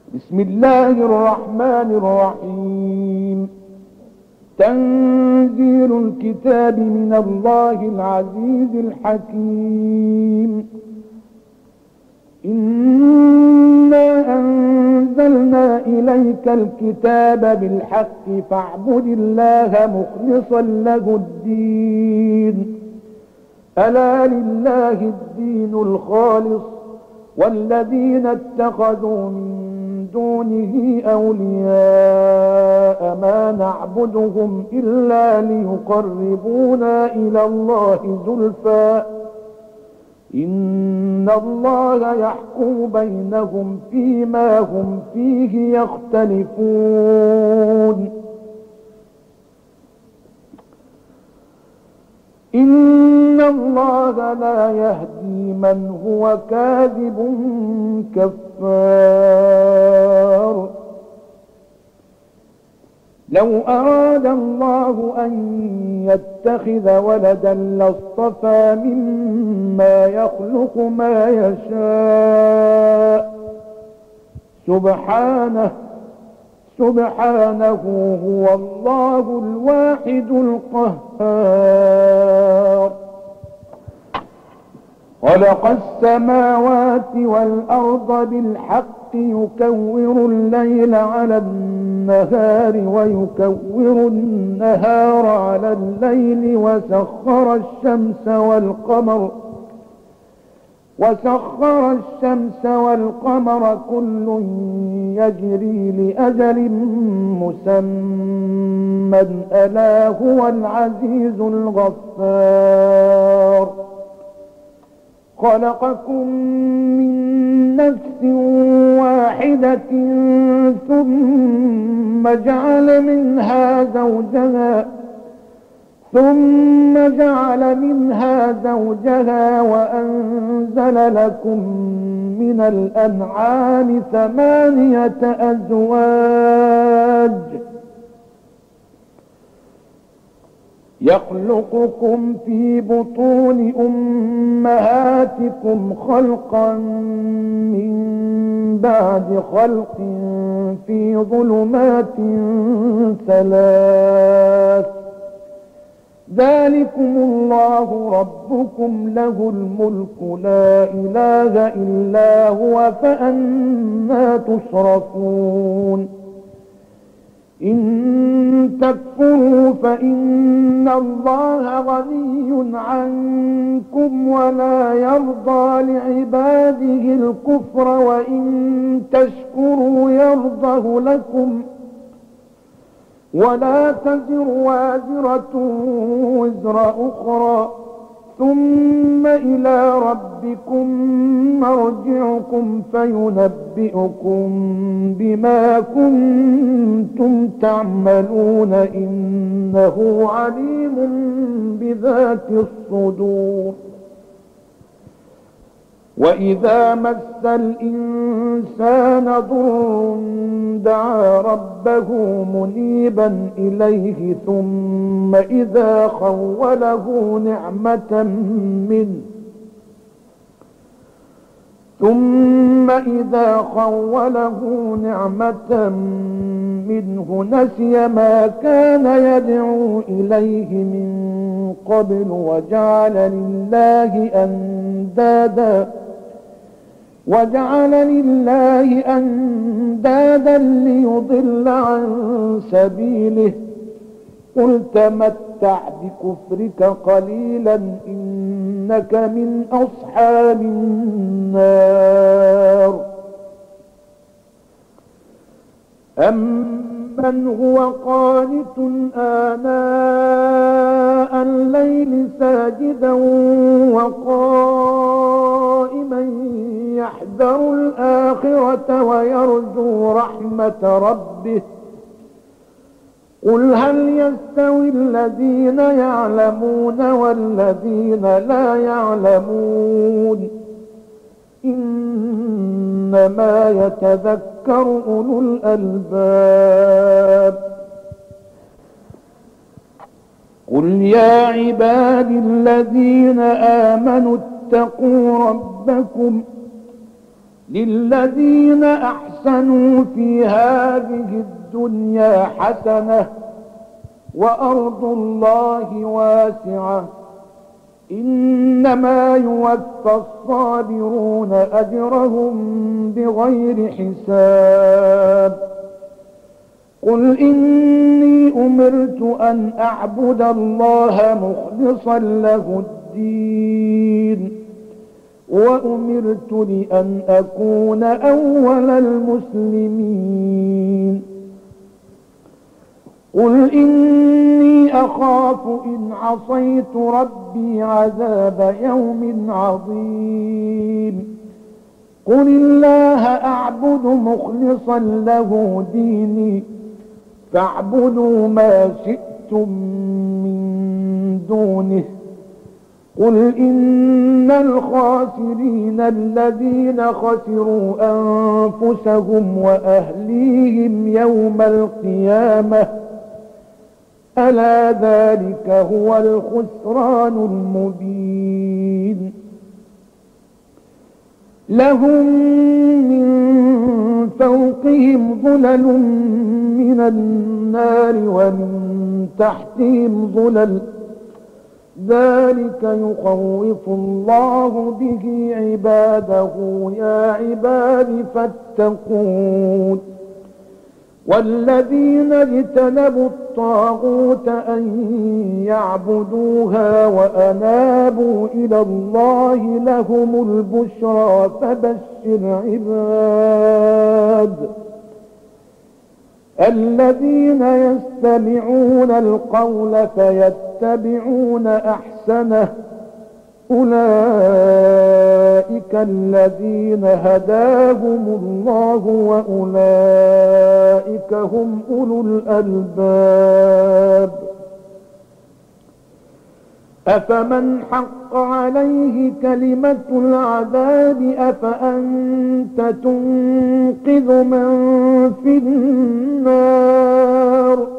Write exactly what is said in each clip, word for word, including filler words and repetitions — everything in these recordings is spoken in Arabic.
بسم الله الرحمن الرحيم. تنزيل الكتاب من الله العزيز الحكيم. إنا أنزلنا إليك الكتاب بالحق فاعبد الله مخلصا له الدين. ألا لله الدين الخالص والذين اتخذوا من دونه أولياء ما نعبدهم إلا ليقربونا إلى الله زلفى إن الله يحكم بينهم فيما هم فيه يختلفون. إن الله لا يهدي من هو كاذب كفار. لو أراد الله أن يتخذ ولدا لاصطفى مما يخلق ما يشاء سبحانه سبحانه هو الله الواحد القهار. خلق السماوات والأرض بالحق يكور الليل على النهار ويكور النهار على الليل وسخر الشمس والقمر وسخر الشمس والقمر كل يجري لأجل مسمى ألا هو العزيز الغفار. خلقكم من نفس واحدة ثم جعل منها زوجها ثم جعل منها زوجها وأنزل لكم من الأنعام ثمانية أزواج يخلقكم في بطون أمهاتكم خلقا من بعد خلق في ظلمات ثلاث ذلكم الله ربكم له الملك لا إله إلا هو فأنى تصرفون. إن تكفروا فإن الله غني عنكم ولا يرضى لعباده الكفر وإن تشكروا يرضه لكم ولا تزر وازرة وزر أخرى ثم إلى ربكم مرجعكم فينبئكم بما كنتم تعملون إنه عليم بذات الصدور. وإذا مس الإنسان ضر دعا ربه منيبا إليه ثم إذا خوله نعمة منه ثم إذا خوله نعمة منه نسي ما كان يدعو إليه من قبل وجعل لله أندادا وجعل لله أندادا ليضل عن سبيله. قل تمتع بكفرك قليلا إنك من أصحاب النار. أمن هو قانت آناء الليل ساجدا وقائما يحذر الآخرة ويرجو رحمة ربه قل هل يستوي الذين يعلمون والذين لا يعلمون إنما يتذكر أولو الألباب. قل يا عبادي الذين آمنوا اتقوا ربكم للذين أحسنوا في هذه الدنيا حسنة وأرض الله واسعة إنما يوفى الصابرون أجرهم بغير حساب قل إني أمرت أن أعبد الله مخلصا له الدين وأمرت لأن أكون أول المسلمين قل إني أخاف إن عصيت ربي عذاب يوم عظيم قل الله أعبد مخلصا له ديني فاعبدوا ما شئتم من دونه قل إن الخاسرين الذين خسروا أنفسهم وأهليهم يوم القيامة ألا ذلك هو الخسران المبين لهم من فوقهم ظلل من النار ومن تحتهم ظلل ذلك يخوف الله به عباده يا عباد فاتقون والذين اجتنبوا الطاغوت أن يعبدوها وأنابوا إلى الله لهم البشرى فبشر عباد الذين يستمعون القول فيتبعون أحسنه أولئك الذين هداهم الله وأولئك هم أولو الألباب أفمن حق عليه كلمة العذاب أفأنت تنقذ من في النار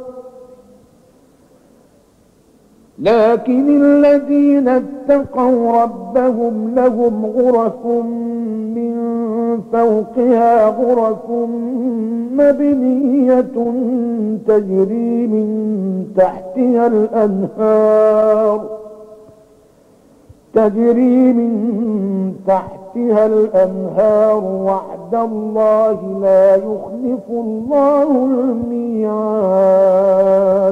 لكن الذين اتقوا ربهم لهم غرف من فوقها غرف مبنية تجري من تحتها الأنهار تجري من تحتها الأنهار وعد الله لا يخلف الله الميعاد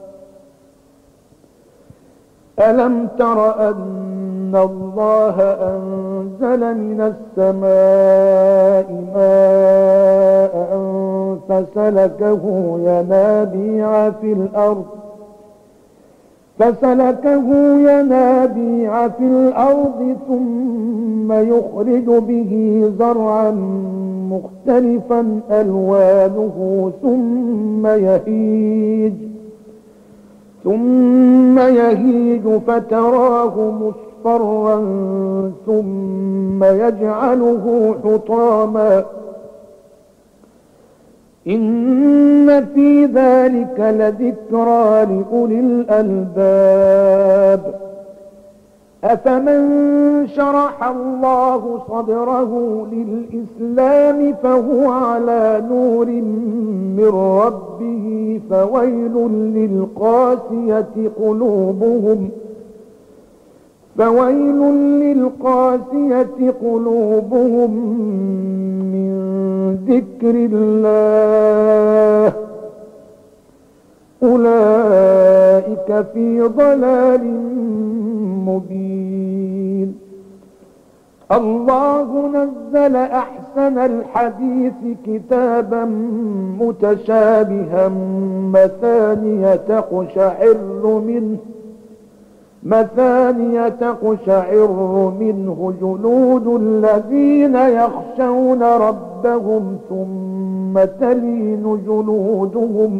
ألم تر أن الله أنزل من السماء ماء فسلكه ينابيع في الأرض فسلكه ينابيع في الأرض ثم يخرج به زرعا مختلفا ألوانه ثم يهيج ثم يهيج فتراه مصفرا ثم يجعله حطاما إن في ذلك لذكرى لأولي الألباب أفمن شرح الله صدره للإسلام فهو على نور من ربه فويل للقاسية قلوبهم فويل للقاسية قلوبهم من ذكر الله أولئك في ضلال مبين الله نزل أحسن الحديث كتابا متشابها مثانية تقشعر منه مثانية تقشعر منه جلود الذين يخشون ربهم ثم تلين جلودهم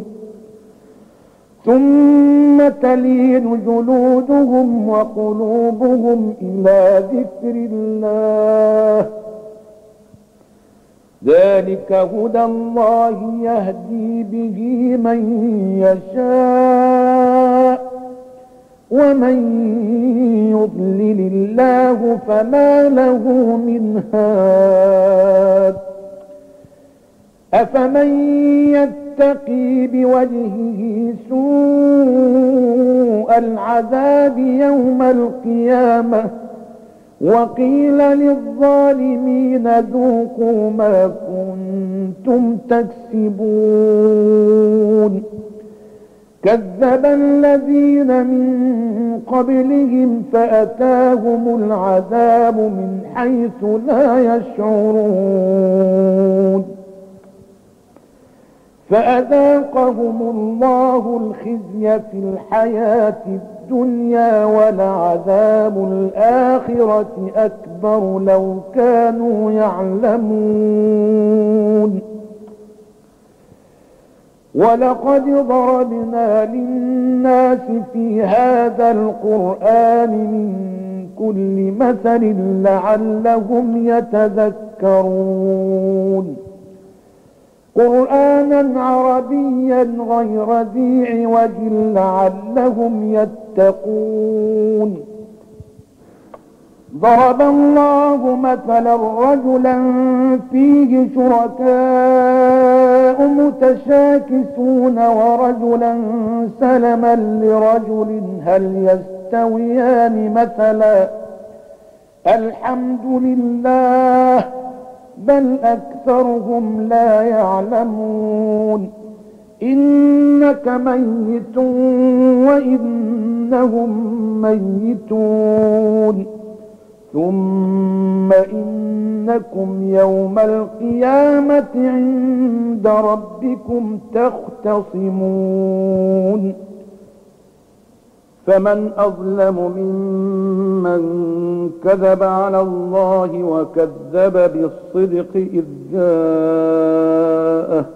ثم تلين جلودهم وقلوبهم إلى ذكر الله ذلك هدى الله يهدي به من يشاء ومن يضلل الله فما له من هاد أفمن يتقي بوجهه سوء العذاب يوم القيامة وقيل للظالمين ذوقوا ما كنتم تكسبون كذب الذين من قبلهم فأتاهم العذاب من حيث لا يشعرون فأذاقهم الله الخزي في الحياة الدنيا ولعذاب الآخرة أكبر لو كانوا يعلمون ولقد ضربنا للناس في هذا القرآن من كل مثل لعلهم يتذكرون قرآنا عربيا غير ذي عوج لعلهم يتقون ضرب الله مثلا رجلا فيه شركاء متشاكسون ورجلا سلما لرجل هل يستويان مثلا الحمد لله بل أكثرهم لا يعلمون إنك ميت وإنهم ميتون ثم إنكم يوم القيامة عند ربكم تختصمون فمن أظلم ممن كذب على الله وكذب بالصدق إذ جاءه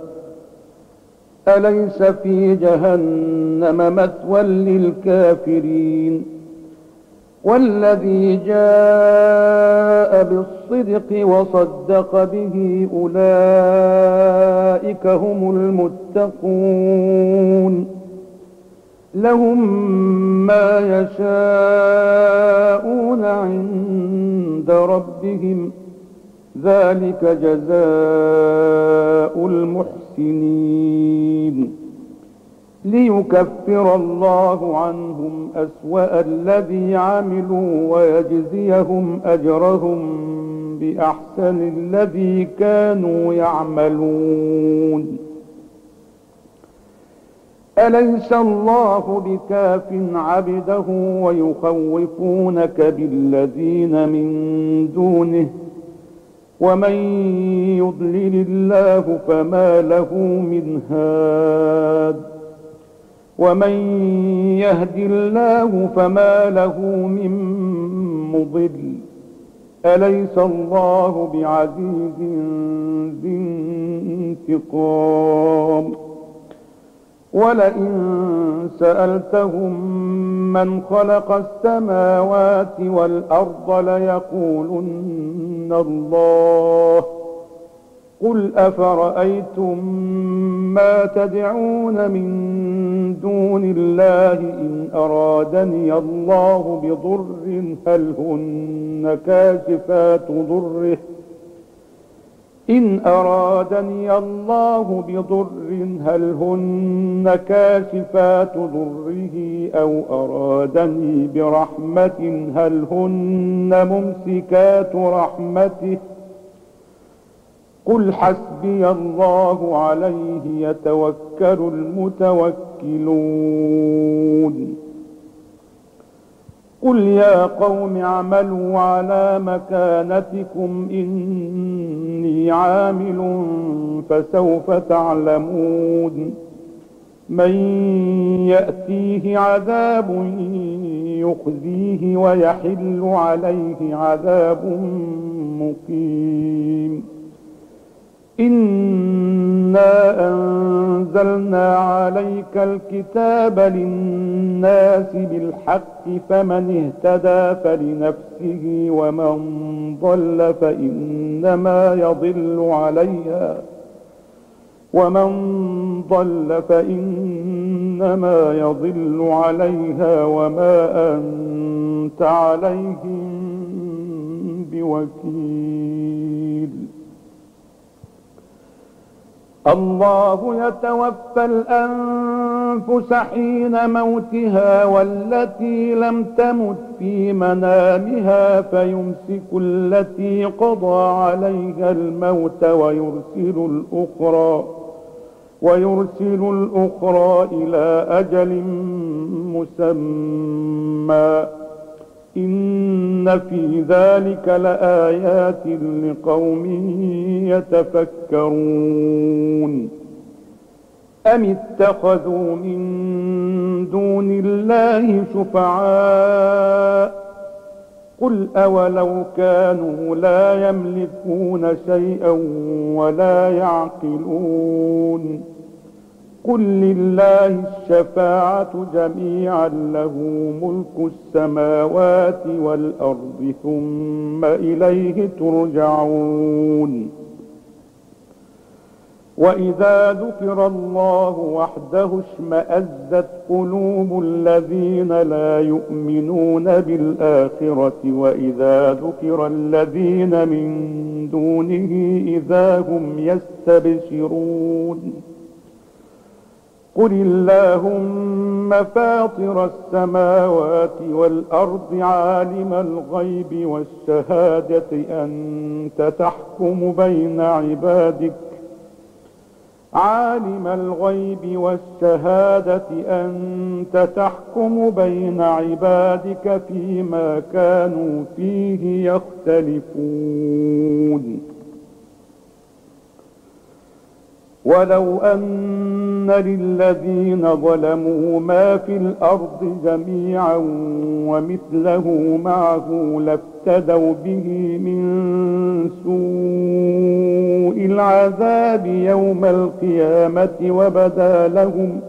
أليس في جهنم مثوى للكافرين والذي جاء بالصدق وصدق به أولئك هم المتقون لهم ما يشاءون عند ربهم ذلك جزاء المحسنين ليكفر الله عنهم أسوأ الذي عملوا ويجزيهم أجرهم بأحسن الذي كانوا يعملون أليس الله بكاف عبده ويخوفونك بالذين من دونه ومن يضلل الله فما له من هاد ومن يهد الله فما له من مضل أليس الله بعزيز ذي انتقام ولئن سألتهم من خلق السماوات والأرض ليقولن الله قل أفرأيتم ما تدعون من دون الله إن أرادني الله بضر هل هن كاشفات ضره إن أرادني الله بضر هل هن كاشفات ضره أو أرادني برحمة هل هن ممسكات رحمته قل حسبي الله عليه يتوكل المتوكلون قل يا قوم اعملوا على مكانتكم إني عامل فسوف تعلمون من يأتيه عذاب يخزيه ويحل عليه عذاب مقيم إنا أنزلنا عليك الكتاب للناس بالحق فمن اهتدى فلنفسه ومن ضل فإنما يضل عليها ومن ضل فإنما يضل عليها وما أنت أنت عليهم بوكيل. الله يتوفى الأنفس حين موتها والتي لم تمت في منامها فيمسك التي قضى عليها الموت ويرسل الأخرى ويرسل الأخرى إلى أجل مسمى إن في ذلك لآيات لقوم يتفكرون. أم اتخذوا من دون الله شفعاء قل أولو كانوا لا يملكون شيئا ولا يعقلون قل لله الشفاعة جميعا له ملك السماوات والأرض ثم إليه ترجعون. وإذا ذكر الله وحده اشمأزت قلوب الذين لا يؤمنون بالآخرة وإذا ذكر الذين من دونه إذا هم يستبشرون. قل اللهم فاطر السماوات والأرض عالم الغيب والشهادة أنت تحكم بين عبادك عالم الغيب والشهادة أنت تحكم بين عبادك فيما كانوا فيه يختلفون. ولو أن للذين ظلموا ما في الأرض جميعا ومثله معه لافتدوا به من سوء العذاب يوم القيامة وبدا لهم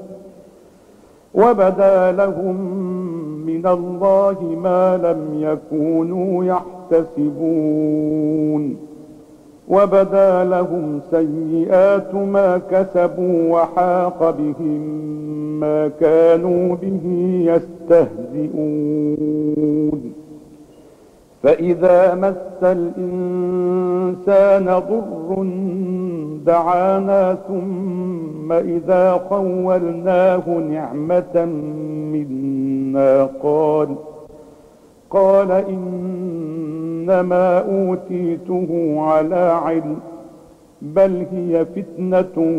وبدا لهم من الله ما لم يكونوا يحتسبون وبدا لهم سيئات ما كسبوا وحاق بهم ما كانوا به يستهزئون. فإذا مس الإنسان ضر دعانا ثم إذا خولناه نعمة منا قال قال إنما أوتيته على علم بل هي فتنة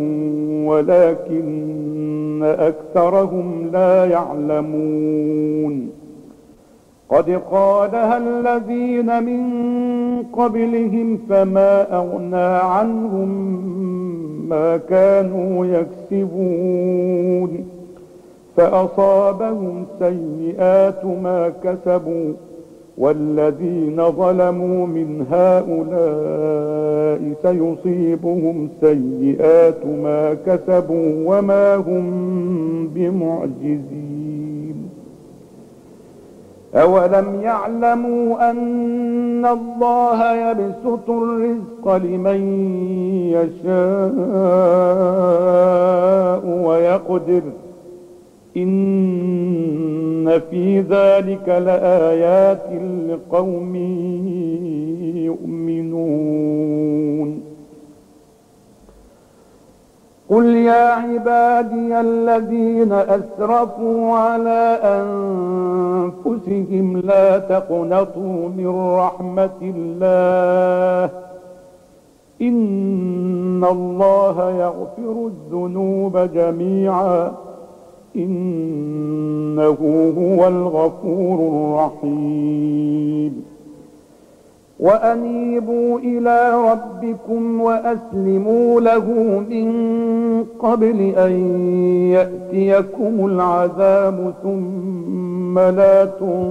ولكن أكثرهم لا يعلمون. قد قالها الذين من قبلهم فما أغنى عنهم ما كانوا يكسبون فأصابهم سيئات ما كسبوا والذين ظلموا من هؤلاء سيصيبهم سيئات ما كسبوا وما هم بمعجزين. أولم يعلموا أن الله يبسط الرزق لمن يشاء ويقدر إن في ذلك لآيات لقوم يؤمنون. قل يا عبادي الذين أسرفوا على أنفسهم لا تقنطوا من رحمة الله إن الله يغفر الذنوب جميعا إنه هو الغفور الرحيم. وأنيبوا إلى ربكم وأسلموا له من قبل أن يأتيكم العذاب ثم لا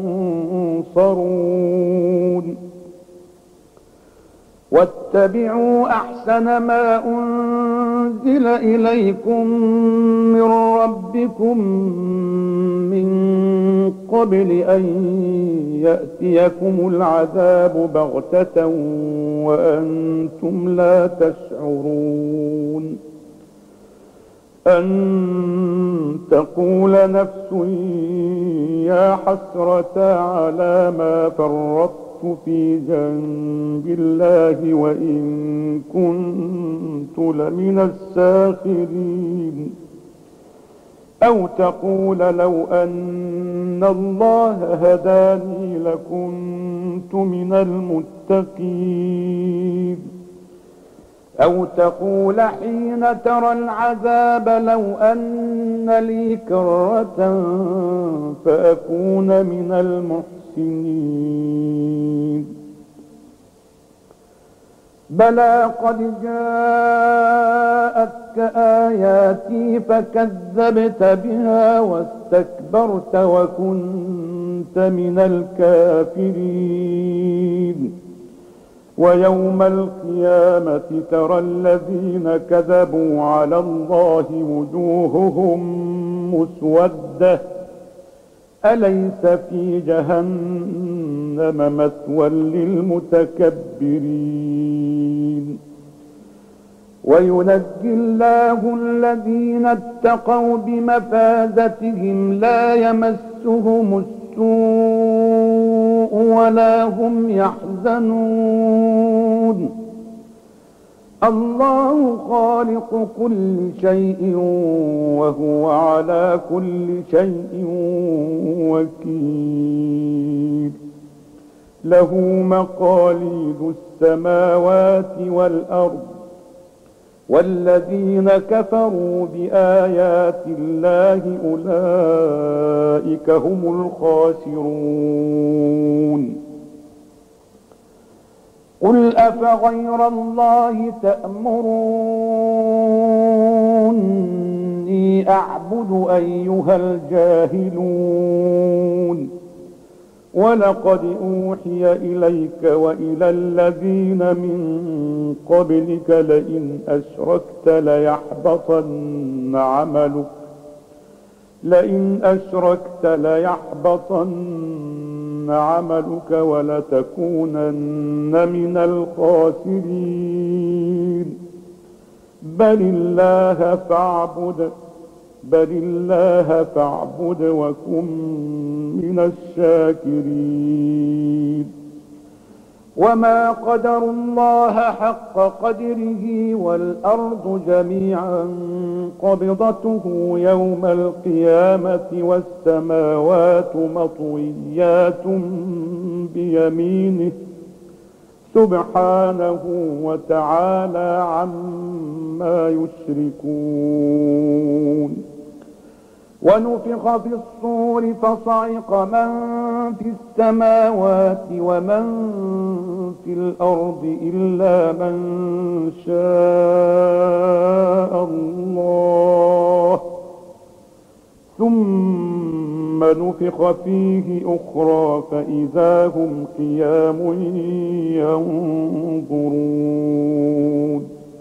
تنصرون. واتبعوا أحسن ما أنزل إليكم من ربكم من قبل أن يأتيكم العذاب بغتة وأنتم لا تشعرون أن تقول نفس يا حسرة على ما فرطت في جنب الله وإن كنت لمن الساخرين. أو تقول لو أن الله هداني لكنت من المتقين. أو تقول حين ترى العذاب لو أن لي كرة فأكون من المحسنين. بلى قد جاءتك آياتي فكذبت بها واستكبرت وكنت من الكافرين. ويوم القيامة ترى الذين كذبوا على الله وجوههم مسودة أليس في جهنم مثوى للمتكبرين. وينجي الله الذين اتقوا بمفازتهم لا يمسهم السوء ولا هم يحزنون. الله خالق كل شيء وهو على كل شيء وكيل. له مقاليد السماوات والأرض والذين كفروا بآيات الله أولئك هم الخاسرون. قل أفغير الله تأمروني أعبد أيها الجاهلون. ولقد أوحي إليك وإلى الذين من قبلك لئن أشركت ليحبطن عملك لئن أشركت ليحبطن عملك ولتكونن من الخاسرين. بل الله فاعبد بل الله فاعبد وكن من الشاكرين. وما قدروا الله حق قدره والأرض جميعا قبضته يوم القيامة والسماوات مطويات بيمينه سبحانه وتعالى عما يشركون. ونفخ في الصور فصعق من في السماوات ومن في الأرض إلا من شاء الله ثم نفخ فيه أخرى فإذا هم قيام ينظرون.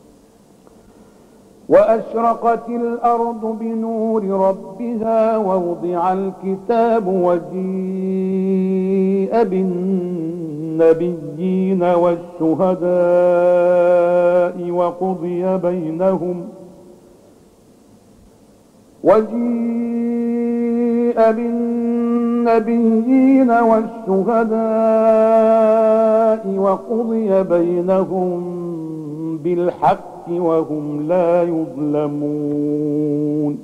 وأشرقت الأرض بنور ربها ووضع الكتاب وجيء بالنبيين والشهداء وقضي بينهم وجيء بالنبيين والشهداء وقضي بينهم بالحق وهم لا يظلمون.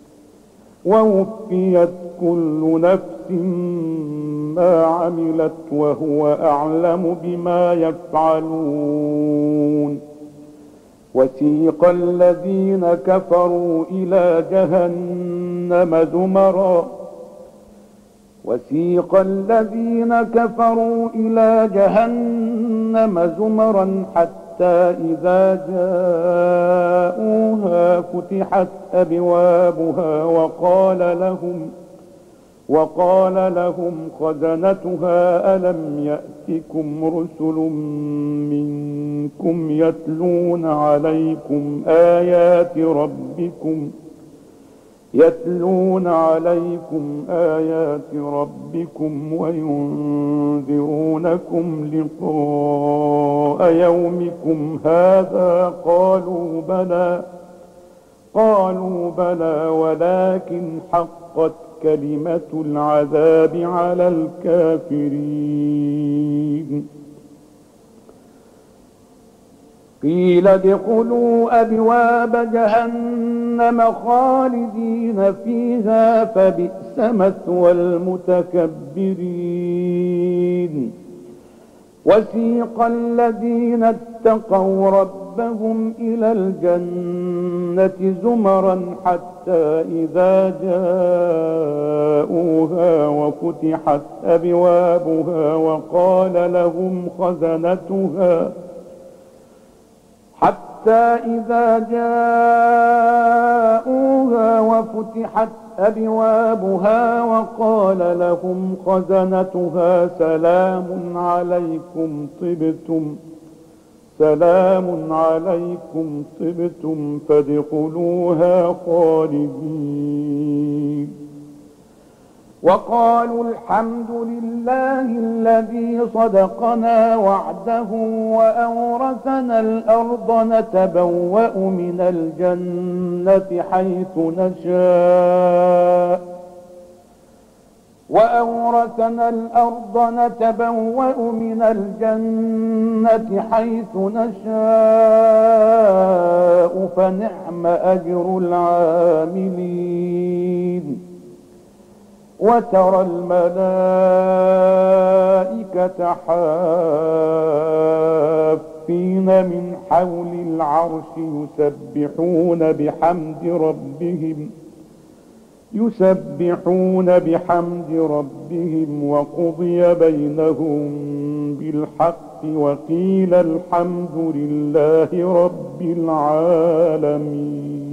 ووفيت كل نفس ما عملت وهو أعلم بما يفعلون. وسيق الذين كفروا إلى جهنم زمرا وسيق الذين كفروا إلى جهنم زمرا حتى إذا جاءوها فتحت أبوابها وقال لهم وقال لهم خزنتها ألم يأتكم رسل منكم يتلون عليكم آيات ربكم يتلون عليكم آيات ربكم وينذرونكم لقاء يومكم هذا قالوا بلى قالوا بلى ولكن حقت كلمة العذاب على الكافرين. قيل ادخلوا أبواب جهنم خالدين فيها فبئس مثوى المتكبرين. وسيق الذين اتقوا ربهم إلى الجنة زمرا حتى إذا جاءوها وفتحت أبوابها وقال لهم خزنتها حتى إذا جاءوها وفتحت أبوابها وقال لهم خزنتها سلام عليكم طبتم سلام عليكم طبتم فادخلوها خالدين. وقالوا الحمد لله الذي صدقنا وعده وأورثنا الأرض نتبوأ من الجنة حيث نشاء وأورثنا الأرض نتبوأ من الجنة حيث نشاء فنعم أجر العاملين. وترى الملائكة حافين من حول العرش يسبحون بحمد ربهم يسبحون بحمد ربهم وقضي بينهم بالحق وقيل الحمد لله رب العالمين.